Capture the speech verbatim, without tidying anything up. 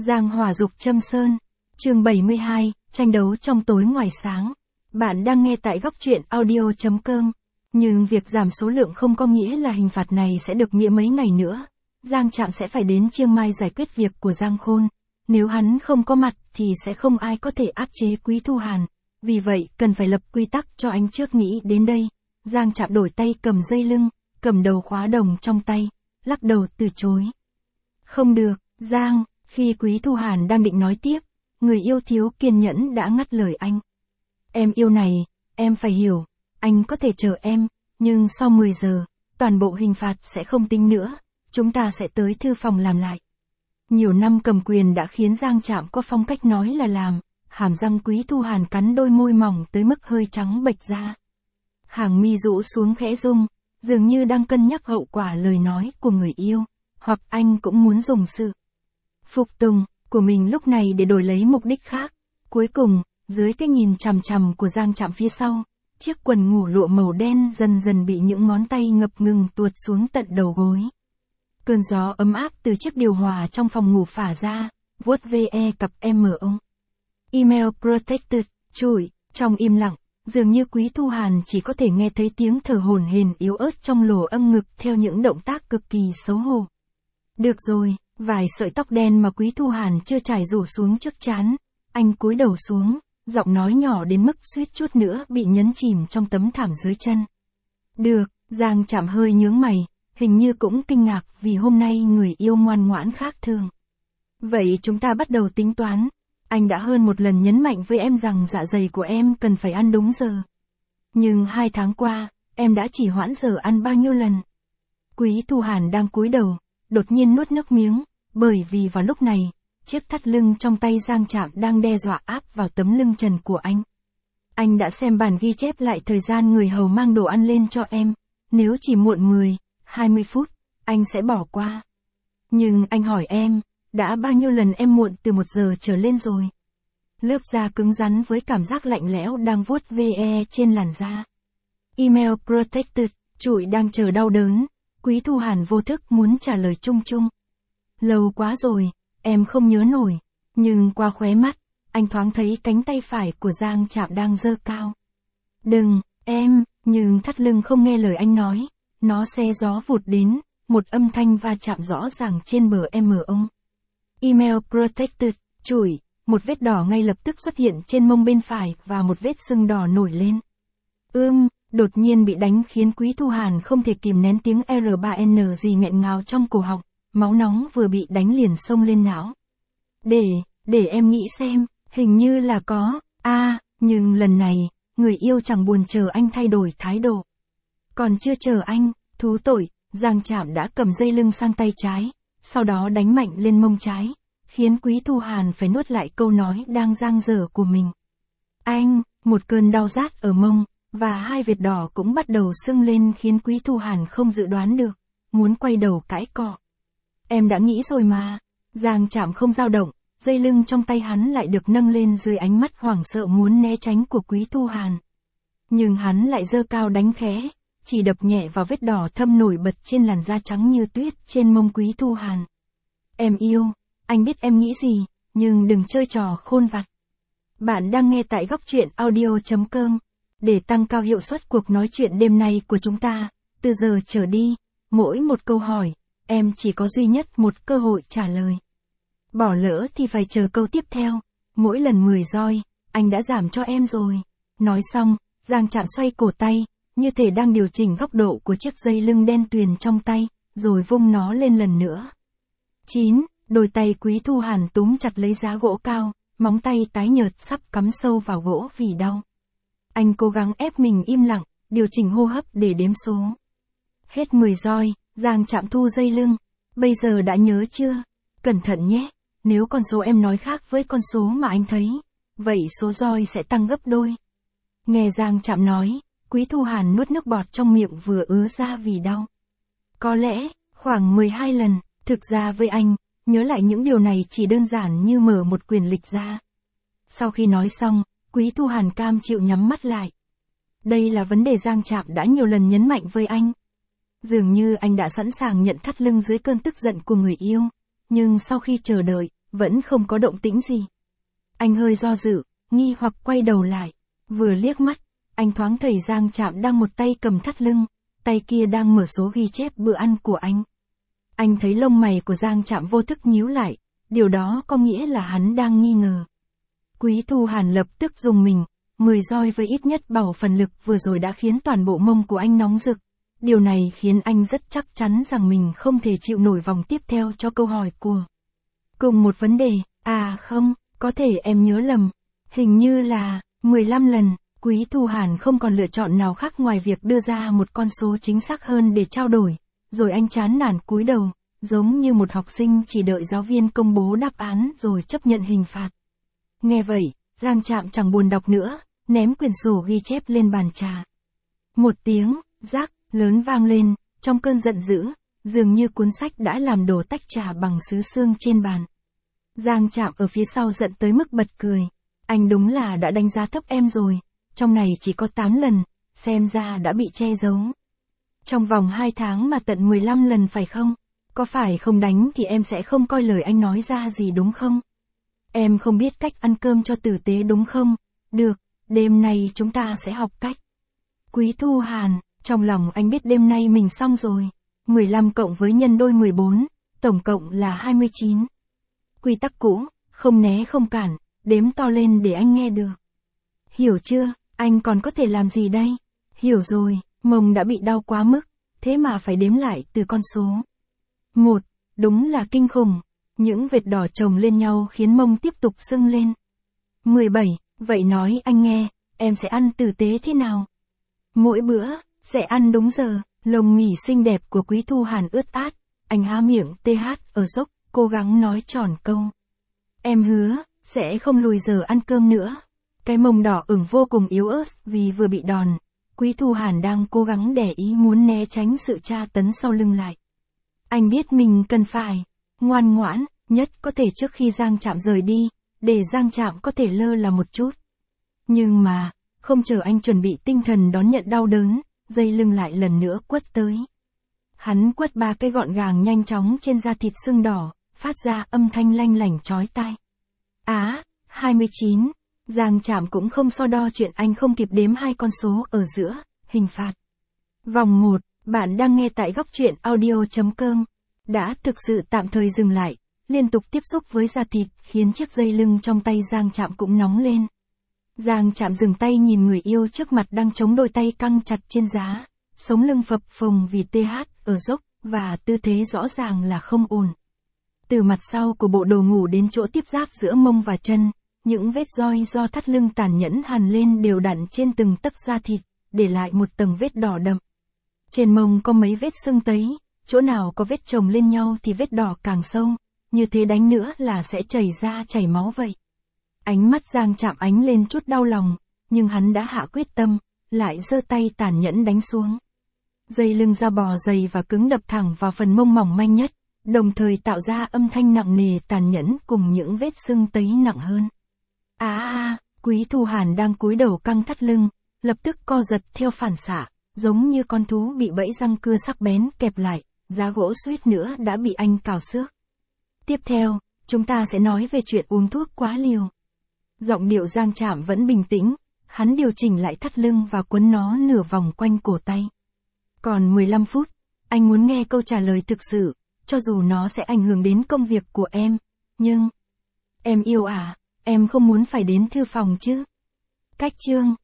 Giang hỏa dục châm sơn. Chương bảy mươi hai, tranh đấu trong tối ngoài sáng. Bạn đang nghe tại góc truyện audio chấm com. Nhưng việc giảm số lượng không có nghĩa là hình phạt này sẽ được nghĩa mấy ngày nữa. Giang Trạm sẽ phải đến Chiang Mai giải quyết việc của Giang Khôn. Nếu hắn không có mặt thì sẽ không ai có thể áp chế Quý Thu Hàn. Vì vậy, cần phải lập quy tắc cho anh trước nghĩ đến đây. Giang Trạm đổi tay cầm dây lưng, cầm đầu khóa đồng trong tay, lắc đầu từ chối. Không được, Giang, khi Quý Thu Hàn đang định nói tiếp, người yêu thiếu kiên nhẫn đã ngắt lời anh. Em yêu này, em phải hiểu, anh có thể chờ em, nhưng sau mười giờ, toàn bộ hình phạt sẽ không tính nữa, chúng ta sẽ tới thư phòng làm lại. Nhiều năm cầm quyền đã khiến Giang Trạm có phong cách nói là làm, hàm răng Quý Thu Hàn cắn đôi môi mỏng tới mức hơi trắng bệch ra. Hàng mi rũ xuống khẽ rung, dường như đang cân nhắc hậu quả lời nói của người yêu, hoặc anh cũng muốn dùng sự phục tùng của mình lúc này để đổi lấy mục đích khác. Cuối cùng, dưới cái nhìn chằm chằm của Giang Trạm phía sau, chiếc quần ngủ lụa màu đen dần dần bị những ngón tay ngập ngừng tuột xuống tận đầu gối. Cơn gió ấm áp từ chiếc điều hòa trong phòng ngủ phả ra, vuốt ve cặp em mở ông. Email protected, chủi, trong im lặng, dường như Quý Thu Hàn chỉ có thể nghe thấy tiếng thở hổn hển yếu ớt trong lỗ âm ngực theo những động tác cực kỳ xấu hổ. Được rồi, vài sợi tóc đen mà Quý Thu Hàn chưa trải rủ xuống trước trán, anh cúi đầu xuống, giọng nói nhỏ đến mức suýt chút nữa bị nhấn chìm trong tấm thảm dưới chân. Được, Giang Trạm hơi nhướng mày, hình như cũng kinh ngạc vì hôm nay người yêu ngoan ngoãn khác thường. Vậy chúng ta bắt đầu tính toán. Anh đã hơn một lần nhấn mạnh với em rằng dạ dày của em cần phải ăn đúng giờ. Nhưng hai tháng qua, em đã chỉ hoãn giờ ăn bao nhiêu lần? Quý Thu Hàn đang cúi đầu, đột nhiên nuốt nước miếng, bởi vì vào lúc này, chiếc thắt lưng trong tay Giang Trạm đang đe dọa áp vào tấm lưng trần của anh. Anh đã xem bản ghi chép lại thời gian người hầu mang đồ ăn lên cho em, nếu chỉ muộn mười, hai mươi phút, anh sẽ bỏ qua. Nhưng anh hỏi em, đã bao nhiêu lần em muộn từ một giờ trở lên rồi? Lớp da cứng rắn với cảm giác lạnh lẽo đang vuốt ve trên làn da. Email protected, chủi đang chờ đau đớn. Quý Thu Hàn vô thức muốn trả lời chung chung. Lâu quá rồi, em không nhớ nổi. Nhưng qua khóe mắt, anh thoáng thấy cánh tay phải của Giang Trạm đang giơ cao. Đừng, em, nhưng thắt lưng không nghe lời anh nói. Nó xe gió vụt đến, một âm thanh va chạm rõ ràng trên bờ em ở ông. Email protected, chủi, một vết đỏ ngay lập tức xuất hiện trên mông bên phải và một vết sưng đỏ nổi lên. Ưm, đột nhiên bị đánh khiến Quý Thu Hàn không thể kìm nén tiếng R ba N gì nghẹn ngào trong cổ họng, máu nóng vừa bị đánh liền xông lên não. Để, để em nghĩ xem, hình như là có, a à, nhưng lần này, người yêu chẳng buồn chờ anh thay đổi thái độ. Còn chưa chờ anh, thú tội, Giang Trạm đã cầm dây lưng sang tay trái, sau đó đánh mạnh lên mông trái, khiến Quý Thu Hàn phải nuốt lại câu nói đang dang dở của mình. Anh, một cơn đau rát ở mông, và hai vệt đỏ cũng bắt đầu sưng lên khiến Quý Thu Hàn không dự đoán được, muốn quay đầu cãi cọ. Em đã nghĩ rồi mà. Giang Trạm không dao động, dây lưng trong tay hắn lại được nâng lên dưới ánh mắt hoảng sợ muốn né tránh của Quý Thu Hàn. Nhưng hắn lại giơ cao đánh khẽ, chỉ đập nhẹ vào vết đỏ thâm nổi bật trên làn da trắng như tuyết trên mông Quý Thu Hàn. Em yêu, anh biết em nghĩ gì, nhưng đừng chơi trò khôn vặt. Bạn đang nghe tại góc truyện audio chấm com. Để tăng cao hiệu suất cuộc nói chuyện đêm nay của chúng ta, từ giờ trở đi, mỗi một câu hỏi, em chỉ có duy nhất một cơ hội trả lời. Bỏ lỡ thì phải chờ câu tiếp theo. Mỗi lần mười roi, anh đã giảm cho em rồi. Nói xong, Giang Trạm xoay cổ tay, như thể đang điều chỉnh góc độ của chiếc dây lưng đen tuyền trong tay, rồi vung nó lên lần nữa. chín. Đôi tay Quý Thu Hàn túm chặt lấy giá gỗ cao, móng tay tái nhợt sắp cắm sâu vào gỗ vì đau. Anh cố gắng ép mình im lặng, điều chỉnh hô hấp để đếm số. Hết mười roi, Giang Trạm thu dây lưng. Bây giờ đã nhớ chưa? Cẩn thận nhé, nếu con số em nói khác với con số mà anh thấy, vậy số roi sẽ tăng gấp đôi. Nghe Giang Trạm nói, Quý Thu Hàn nuốt nước bọt trong miệng vừa ứa ra vì đau. Có lẽ, khoảng mười hai lần, thực ra với anh, nhớ lại những điều này chỉ đơn giản như mở một quyển lịch ra. Sau khi nói xong, Quý Thu Hàn cam chịu nhắm mắt lại. Đây là vấn đề Giang Trạm đã nhiều lần nhấn mạnh với anh. Dường như anh đã sẵn sàng nhận thắt lưng dưới cơn tức giận của người yêu. Nhưng sau khi chờ đợi, vẫn không có động tĩnh gì. Anh hơi do dự, nghi hoặc quay đầu lại. Vừa liếc mắt, anh thoáng thấy Giang Trạm đang một tay cầm thắt lưng, tay kia đang mở số ghi chép bữa ăn của anh. Anh thấy lông mày của Giang Trạm vô thức nhíu lại, điều đó có nghĩa là hắn đang nghi ngờ. Quý Thu Hàn lập tức dùng mình, mười roi với ít nhất bảo phần lực vừa rồi đã khiến toàn bộ mông của anh nóng rực. Điều này khiến anh rất chắc chắn rằng mình không thể chịu nổi vòng tiếp theo cho câu hỏi của. Cùng một vấn đề, à không, có thể em nhớ lầm, hình như là mười lăm lần. Quý Thu Hàn không còn lựa chọn nào khác ngoài việc đưa ra một con số chính xác hơn để trao đổi, rồi anh chán nản cúi đầu, giống như một học sinh chỉ đợi giáo viên công bố đáp án rồi chấp nhận hình phạt. Nghe vậy, Giang Trạm chẳng buồn đọc nữa, ném quyển sổ ghi chép lên bàn trà. Một tiếng, rác, lớn vang lên, trong cơn giận dữ, dường như cuốn sách đã làm đổ tách trà bằng sứ xương trên bàn. Giang Trạm ở phía sau giận tới mức bật cười. Anh đúng là đã đánh giá thấp em rồi, trong này chỉ có tám lần, xem ra đã bị che giấu. Trong vòng hai tháng mà tận mười lăm lần phải không? Có phải không đánh thì em sẽ không coi lời anh nói ra gì đúng không? Em không biết cách ăn cơm cho tử tế đúng không? Được, đêm nay chúng ta sẽ học cách. Quý Thu Hàn, trong lòng anh biết đêm nay mình xong rồi. mười lăm cộng với nhân đôi mười bốn, tổng cộng là hai mươi chín. Quy tắc cũ, không né không cản, đếm to lên để anh nghe được. Hiểu chưa, anh còn có thể làm gì đây? Hiểu rồi, mông đã bị đau quá mức, thế mà phải đếm lại từ con số. Một, đúng là kinh khủng. Những vệt đỏ chồng lên nhau khiến mông tiếp tục sưng lên. mười bảy, vậy nói anh nghe, em sẽ ăn tử tế thế nào? Mỗi bữa, sẽ ăn đúng giờ. Lông mỉ xinh đẹp của Quý Thu Hàn ướt át, anh há miệng tê hát ở dốc, cố gắng nói tròn câu. Em hứa, sẽ không lùi giờ ăn cơm nữa. Cái mông đỏ ửng vô cùng yếu ớt vì vừa bị đòn. Quý Thu Hàn đang cố gắng để ý muốn né tránh sự tra tấn sau lưng lại. Anh biết mình cần phải ngoan ngoãn, nhất có thể trước khi Giang Trạm rời đi, để Giang Trạm có thể lơ là một chút. Nhưng mà, không chờ anh chuẩn bị tinh thần đón nhận đau đớn, dây lưng lại lần nữa quất tới. Hắn quất ba cái gọn gàng nhanh chóng trên da thịt sưng đỏ, phát ra âm thanh lanh lảnh chói tai. Á, hai mươi chín, Giang Trạm cũng không so đo chuyện anh không kịp đếm hai con số ở giữa, hình phạt. Vòng một, bạn đang nghe tại góc truyện audio chấm com. Đã thực sự tạm thời dừng lại, liên tục tiếp xúc với da thịt khiến chiếc dây lưng trong tay Giang Trạm cũng nóng lên. Giang Trạm dừng tay nhìn người yêu trước mặt đang chống đôi tay căng chặt trên giá, sống lưng phập phồng vì tê hát ở dốc, và tư thế rõ ràng là không ổn. Từ mặt sau của bộ đồ ngủ đến chỗ tiếp giáp giữa mông và chân, những vết roi do thắt lưng tàn nhẫn hằn lên đều đặn trên từng tấc da thịt, để lại một tầng vết đỏ đậm. Trên mông có mấy vết sưng tấy, chỗ nào có vết chồng lên nhau thì vết đỏ càng sâu, như thế đánh nữa là sẽ chảy ra chảy máu vậy. Ánh mắt Giang Trạm ánh lên chút đau lòng, nhưng hắn đã hạ quyết tâm, lại giơ tay tàn nhẫn đánh xuống. Dây lưng da bò dày và cứng đập thẳng vào phần mông mỏng manh nhất, đồng thời tạo ra âm thanh nặng nề tàn nhẫn cùng những vết sưng tấy nặng hơn. Á à, Quý Thu Hàn đang cúi đầu căng thắt lưng, lập tức co giật theo phản xạ, giống như con thú bị bẫy răng cưa sắc bén kẹp lại, giá gỗ suýt nữa đã bị anh cào xước. Tiếp theo, chúng ta sẽ nói về chuyện uống thuốc quá liều. Giọng điệu Giang Trạm vẫn bình tĩnh, hắn điều chỉnh lại thắt lưng và quấn nó nửa vòng quanh cổ tay. Còn mười lăm phút, anh muốn nghe câu trả lời thực sự, cho dù nó sẽ ảnh hưởng đến công việc của em, nhưng... Em yêu à, em không muốn phải đến thư phòng chứ? Cách chương